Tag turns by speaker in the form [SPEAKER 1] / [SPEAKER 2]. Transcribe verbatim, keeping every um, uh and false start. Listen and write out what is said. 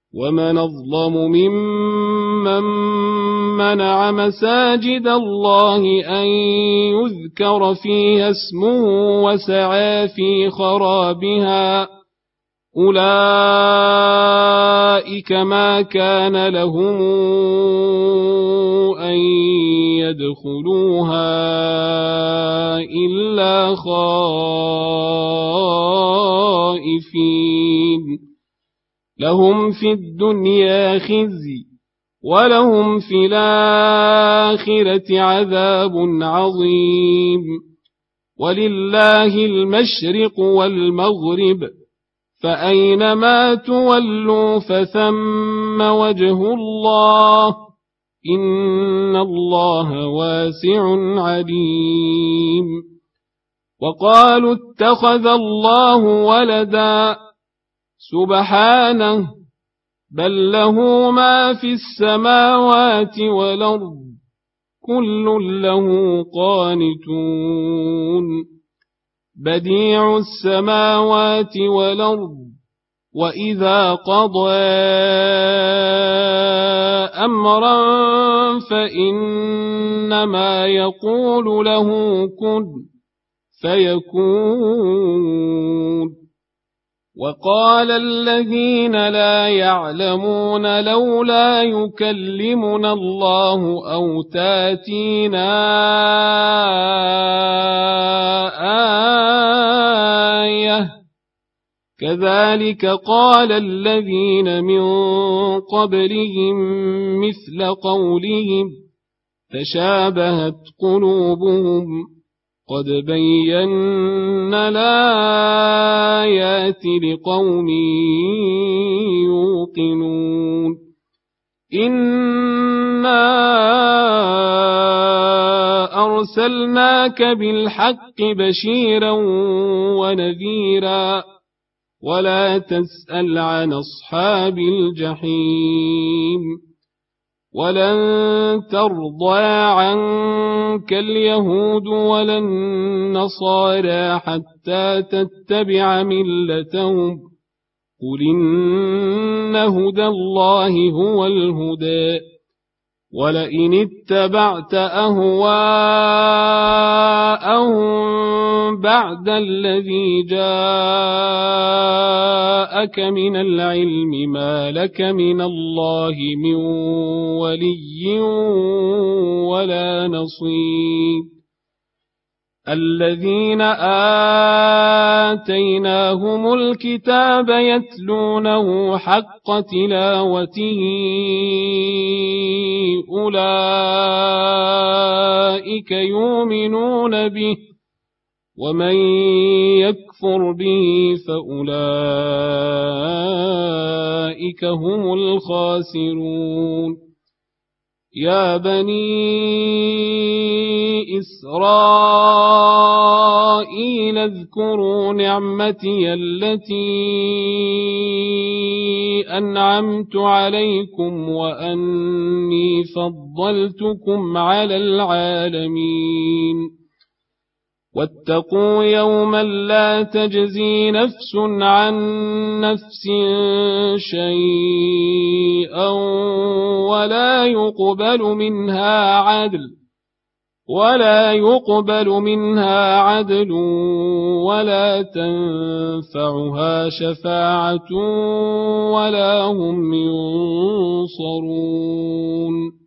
[SPEAKER 1] ومن أظلم ممن منع مساجد الله أن يذكر فيها اسمه وسعى في خرابها أولئك ما كان لهم أن يدخلوها إلا خائفين لهم في الدنيا خزي ولهم في الآخرة عذاب عظيم ولله المشرق والمغرب فأينما تولوا فثم وجه الله إن الله واسع عليم وقالوا اتخذ الله ولدا سبحانه بل له ما في السماوات والأرض كل له قانتون بديع السماوات والأرض وإذا قضى أمرا فإنما يقول له كن فيكون وقال الذين لا يعلمون لولا يكلمنا الله أو تاتينا آية كذلك قال الذين من قبلهم مثل قولهم تشابهت قلوبهم قد بينا الآيات لقوم يوقنون إنا أرسلناك بالحق بشيرا ونذيرا ولا تسأل عن أصحاب الجحيم ولن ترضى عنك اليهود ولا النصارى حتى تتبع ملتهم قل إن هدى الله هو الهدى ولئن اتبعت أهواءهم بعد الذي جاءك من العلم ما لك من الله من ولي ولا نصير الذين آتيناهم الكتاب يتلونه حق تلاوته أولئك يؤمنون به ومن يكفر به فأولئك هم الخاسرون يا بني إسرائيل اذكروا نعمتي التي أنعمت عليكم وأني فضلتكم على العالمين واتقوا يوما لا تجزي نفس عن نفس شيئا ولا يقبل منها عدل ولا يقبل منها عدل ولا تنفعها شفاعة ولا هم ينصرون